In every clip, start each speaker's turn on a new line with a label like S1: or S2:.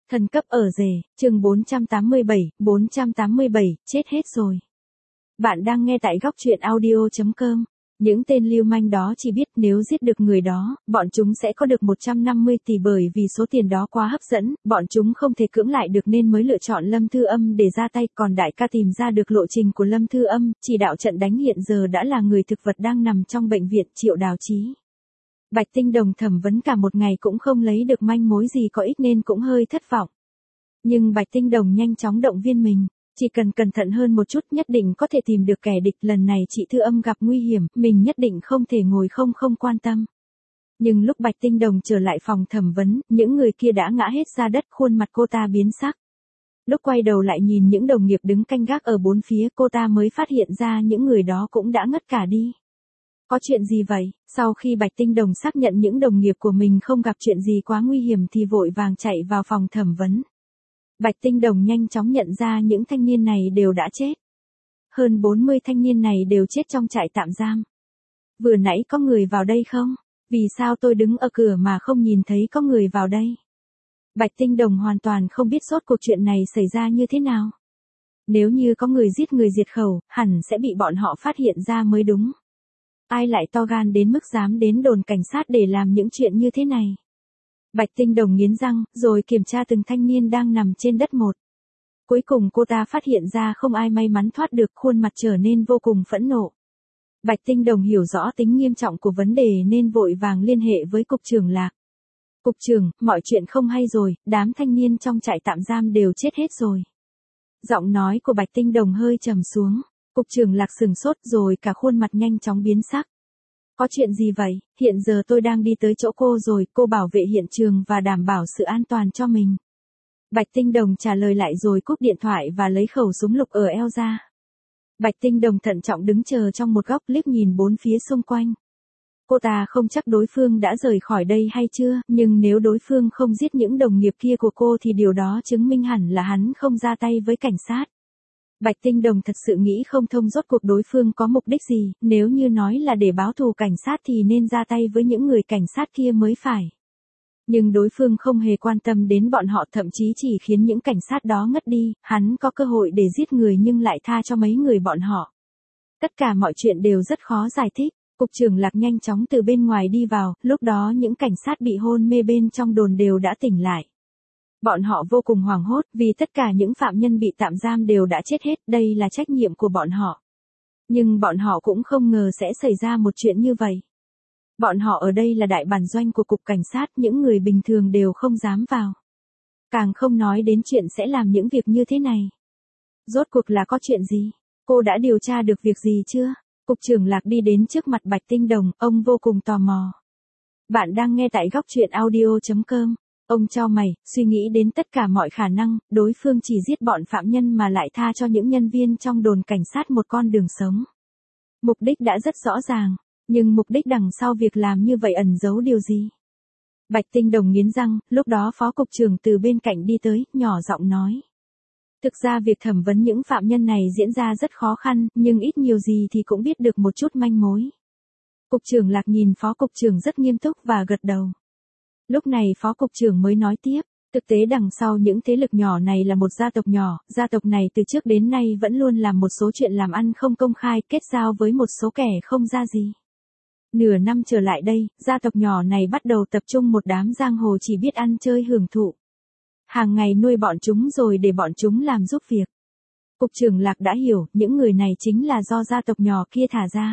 S1: Thần cấp ở rể, chương 487, chết hết rồi. Bạn đang nghe tại góc truyện audio.com. Những tên lưu manh đó chỉ biết nếu giết được người đó, bọn chúng sẽ có được 150 tỷ bởi vì số tiền đó quá hấp dẫn, bọn chúng không thể cưỡng lại được nên mới lựa chọn Lâm Thư Âm để ra tay. Còn đại ca tìm ra được lộ trình của Lâm Thư Âm, chỉ đạo trận đánh hiện giờ đã là người thực vật đang nằm trong bệnh viện Triệu Đào Chí. Bạch Tinh Đồng thẩm vấn cả một ngày cũng không lấy được manh mối gì có ích nên cũng hơi thất vọng. Nhưng Bạch Tinh Đồng nhanh chóng động viên mình, chỉ cần cẩn thận hơn một chút nhất định có thể tìm được kẻ địch. Lần này chị Thư Âm gặp nguy hiểm, mình nhất định không thể ngồi không quan tâm. Nhưng lúc Bạch Tinh Đồng trở lại phòng thẩm vấn, những người kia đã ngã hết ra đất, khuôn mặt cô ta biến sắc. Lúc quay đầu lại nhìn những đồng nghiệp đứng canh gác ở bốn phía, cô ta mới phát hiện ra những người đó cũng đã ngất cả đi. Có chuyện gì vậy? Sau khi Bạch Tinh Đồng xác nhận những đồng nghiệp của mình không gặp chuyện gì quá nguy hiểm thì vội vàng chạy vào phòng thẩm vấn. Bạch Tinh Đồng nhanh chóng nhận ra những thanh niên này đều đã chết. Hơn 40 thanh niên này đều chết trong trại tạm giam. Vừa nãy có người vào đây không? Vì sao tôi đứng ở cửa mà không nhìn thấy có người vào đây? Bạch Tinh Đồng hoàn toàn không biết rốt cuộc chuyện này xảy ra như thế nào. Nếu như có người giết người diệt khẩu, hẳn sẽ bị bọn họ phát hiện ra mới đúng. Ai lại to gan đến mức dám đến đồn cảnh sát để làm những chuyện như thế này? Bạch Tinh Đồng nghiến răng, rồi kiểm tra từng thanh niên đang nằm trên đất một. Cuối cùng cô ta phát hiện ra không ai may mắn thoát được, khuôn mặt trở nên vô cùng phẫn nộ. Bạch Tinh Đồng hiểu rõ tính nghiêm trọng của vấn đề nên vội vàng liên hệ với cục trưởng Lạc. Cục trưởng, mọi chuyện không hay rồi, đám thanh niên trong trại tạm giam đều chết hết rồi. Giọng nói của Bạch Tinh Đồng hơi trầm xuống. Cục trưởng Lạc sừng sốt rồi cả khuôn mặt nhanh chóng biến sắc. Có chuyện gì vậy? Hiện giờ tôi đang đi tới chỗ cô rồi, cô bảo vệ hiện trường và đảm bảo sự an toàn cho mình. Bạch Tinh Đồng trả lời lại rồi cúp điện thoại và lấy khẩu súng lục ở eo ra. Bạch Tinh Đồng thận trọng đứng chờ trong một góc, liếc nhìn bốn phía xung quanh. Cô ta không chắc đối phương đã rời khỏi đây hay chưa, nhưng nếu đối phương không giết những đồng nghiệp kia của cô thì điều đó chứng minh hẳn là hắn không ra tay với cảnh sát. Bạch Tinh Đồng thật sự nghĩ không thông rốt cuộc đối phương có mục đích gì, nếu như nói là để báo thù cảnh sát thì nên ra tay với những người cảnh sát kia mới phải. Nhưng đối phương không hề quan tâm đến bọn họ, thậm chí chỉ khiến những cảnh sát đó ngất đi, hắn có cơ hội để giết người nhưng lại tha cho mấy người bọn họ. Tất cả mọi chuyện đều rất khó giải thích. Cục trưởng Lạc nhanh chóng từ bên ngoài đi vào, lúc đó những cảnh sát bị hôn mê bên trong đồn đều đã tỉnh lại. Bọn họ vô cùng hoảng hốt vì tất cả những phạm nhân bị tạm giam đều đã chết hết, đây là trách nhiệm của bọn họ. Nhưng bọn họ cũng không ngờ sẽ xảy ra một chuyện như vậy. Bọn họ ở đây là đại bản doanh của cục cảnh sát, những người bình thường đều không dám vào. Càng không nói đến chuyện sẽ làm những việc như thế này. Rốt cuộc là có chuyện gì? Cô đã điều tra được việc gì chưa? Cục trưởng Lạc đi đến trước mặt Bạch Tinh Đồng, ông vô cùng tò mò. Bạn đang nghe tại góc truyện audio.com. Ông chau mày, suy nghĩ đến tất cả mọi khả năng, đối phương chỉ giết bọn phạm nhân mà lại tha cho những nhân viên trong đồn cảnh sát một con đường sống. Mục đích đã rất rõ ràng, nhưng mục đích đằng sau việc làm như vậy ẩn giấu điều gì? Bạch Tinh Đồng nghiến răng, lúc đó phó cục trưởng từ bên cạnh đi tới, nhỏ giọng nói. Thực ra việc thẩm vấn những phạm nhân này diễn ra rất khó khăn, nhưng ít nhiều gì thì cũng biết được một chút manh mối. Cục trưởng Lạc nhìn phó cục trưởng rất nghiêm túc và gật đầu. Lúc này phó cục trưởng mới nói tiếp, thực tế đằng sau những thế lực nhỏ này là một gia tộc nhỏ, gia tộc này từ trước đến nay vẫn luôn làm một số chuyện làm ăn không công khai, kết giao với một số kẻ không ra gì. Nửa năm trở lại đây, gia tộc nhỏ này bắt đầu tập trung một đám giang hồ chỉ biết ăn chơi hưởng thụ. Hàng ngày nuôi bọn chúng rồi để bọn chúng làm giúp việc. Cục trưởng Lạc đã hiểu, những người này chính là do gia tộc nhỏ kia thả ra.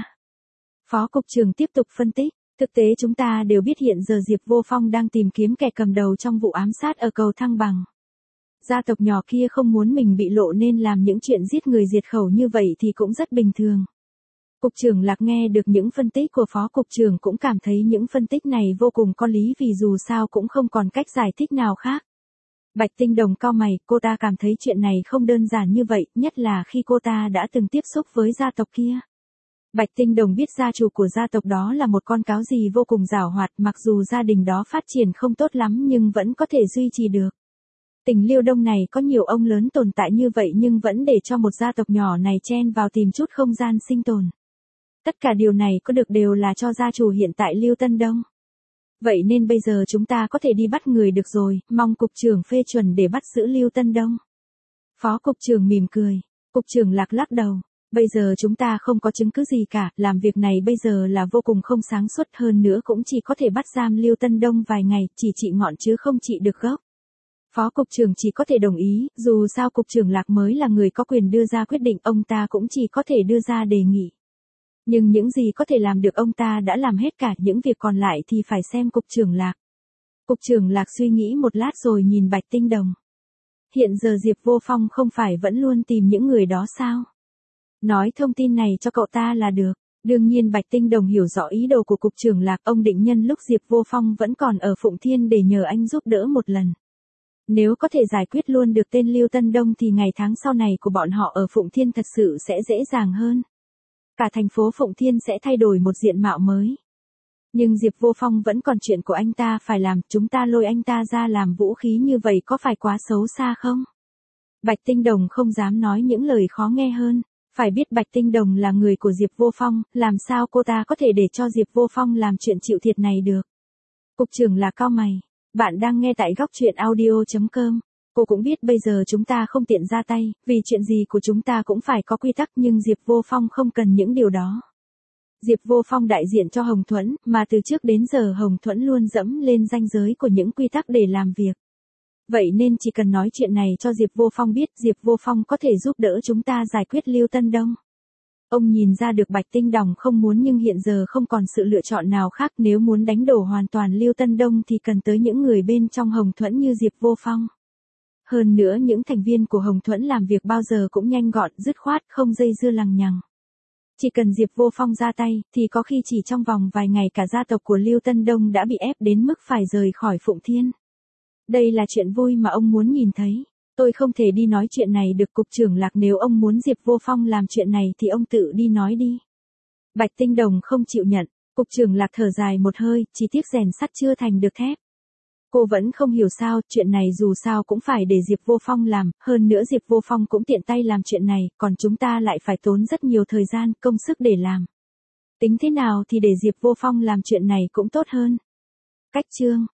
S1: Phó cục trưởng tiếp tục phân tích. Thực tế chúng ta đều biết hiện giờ Diệp Vô Phong đang tìm kiếm kẻ cầm đầu trong vụ ám sát ở cầu Thăng Bằng. Gia tộc nhỏ kia không muốn mình bị lộ nên làm những chuyện giết người diệt khẩu như vậy thì cũng rất bình thường. Cục trưởng Lạc nghe được những phân tích của phó cục trưởng cũng cảm thấy những phân tích này vô cùng có lý vì dù sao cũng không còn cách giải thích nào khác. Bạch Tinh Đồng cau mày, cô ta cảm thấy chuyện này không đơn giản như vậy, nhất là khi cô ta đã từng tiếp xúc với gia tộc kia. Bạch Tinh Đồng biết gia chủ của gia tộc đó là một con cáo gì vô cùng giàu hoạt, mặc dù gia đình đó phát triển không tốt lắm nhưng vẫn có thể duy trì được. Tỉnh Liêu Đông này có nhiều ông lớn tồn tại như vậy nhưng vẫn để cho một gia tộc nhỏ này chen vào tìm chút không gian sinh tồn. Tất cả điều này có được đều là cho gia chủ hiện tại Liêu Tân Đông. Vậy nên bây giờ chúng ta có thể đi bắt người được rồi, mong cục trưởng phê chuẩn để bắt giữ Lưu Tân Đông. Phó cục trưởng mỉm cười. Cục trưởng Lạc lắc đầu. Bây giờ chúng ta không có chứng cứ gì cả, làm việc này bây giờ là vô cùng không sáng suốt, hơn nữa cũng chỉ có thể bắt giam Lưu Tân Đông vài ngày, chỉ trị ngọn chứ không trị được gốc. Phó cục trưởng chỉ có thể đồng ý, dù sao cục trưởng Lạc mới là người có quyền đưa ra quyết định, ông ta cũng chỉ có thể đưa ra đề nghị. Nhưng những gì có thể làm được ông ta đã làm hết cả, những việc còn lại thì phải xem cục trưởng Lạc. Cục trưởng Lạc suy nghĩ một lát rồi nhìn Bạch Tinh Đồng. Hiện giờ Diệp Vô Phong không phải vẫn luôn tìm những người đó sao? Nói thông tin này cho cậu ta là được. Đương nhiên Bạch Tinh Đồng hiểu rõ ý đồ của cục trưởng Lạc, ông định nhân lúc Diệp Vô Phong vẫn còn ở Phụng Thiên để nhờ anh giúp đỡ một lần. Nếu có thể giải quyết luôn được tên Lưu Tân Đông thì ngày tháng sau này của bọn họ ở Phụng Thiên thật sự sẽ dễ dàng hơn. Cả thành phố Phụng Thiên sẽ thay đổi một diện mạo mới. Nhưng Diệp Vô Phong vẫn còn chuyện của anh ta phải làm, chúng ta lôi anh ta ra làm vũ khí như vậy có phải quá xấu xa không? Bạch Tinh Đồng không dám nói những lời khó nghe hơn. Phải biết Bạch Tinh Đồng là người của Diệp Vô Phong, làm sao cô ta có thể để cho Diệp Vô Phong làm chuyện chịu thiệt này được? Cục trưởng là cau mày. Bạn đang nghe tại góc truyện audio.com. Cô cũng biết bây giờ chúng ta không tiện ra tay, vì chuyện gì của chúng ta cũng phải có quy tắc, nhưng Diệp Vô Phong không cần những điều đó. Diệp Vô Phong đại diện cho Hồng Thuẫn, mà từ trước đến giờ Hồng Thuẫn luôn dẫm lên ranh giới của những quy tắc để làm việc. Vậy nên chỉ cần nói chuyện này cho Diệp Vô Phong biết, Diệp Vô Phong có thể giúp đỡ chúng ta giải quyết Lưu Tân Đông. Ông nhìn ra được Bạch Tinh Đồng không muốn, nhưng hiện giờ không còn sự lựa chọn nào khác, nếu muốn đánh đổ hoàn toàn Lưu Tân Đông thì cần tới những người bên trong Hồng Thuẫn như Diệp Vô Phong. Hơn nữa những thành viên của Hồng Thuẫn làm việc bao giờ cũng nhanh gọn, dứt khoát, không dây dưa lằng nhằng. Chỉ cần Diệp Vô Phong ra tay, thì có khi chỉ trong vòng vài ngày cả gia tộc của Lưu Tân Đông đã bị ép đến mức phải rời khỏi Phụng Thiên. Đây là chuyện vui mà ông muốn nhìn thấy. Tôi không thể đi nói chuyện này được, cục trưởng Lạc, nếu ông muốn Diệp Vô Phong làm chuyện này thì ông tự đi nói đi. Bạch Tinh Đồng không chịu nhận. Cục trưởng Lạc thở dài một hơi, chỉ tiếc rèn sắt chưa thành được thép. Cô vẫn không hiểu sao, chuyện này dù sao cũng phải để Diệp Vô Phong làm, hơn nữa Diệp Vô Phong cũng tiện tay làm chuyện này, còn chúng ta lại phải tốn rất nhiều thời gian, công sức để làm. Tính thế nào thì để Diệp Vô Phong làm chuyện này cũng tốt hơn. Cách chương